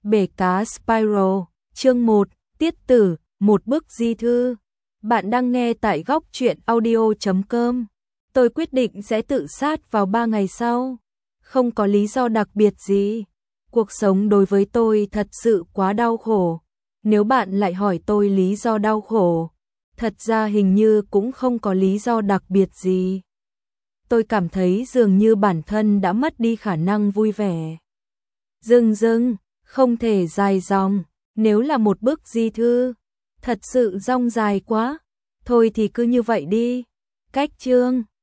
Bể cá Spiral, chương 1, tiết tử, một bức di thư. Bạn đang nghe tại góc truyện audio.com. Tôi quyết định sẽ tự sát vào 3 ngày sau. Không có lý do đặc biệt gì. Cuộc sống đối với tôi thật sự quá đau khổ. Nếu bạn lại hỏi tôi lý do đau khổ, thật ra hình như cũng không có lý do đặc biệt gì. Tôi cảm thấy dường như bản thân đã mất đi khả năng vui vẻ. Dưng, không thể dài dòng, nếu là một bức di thư, thật sự dong dài quá. Thôi thì cứ như vậy đi. Cách chương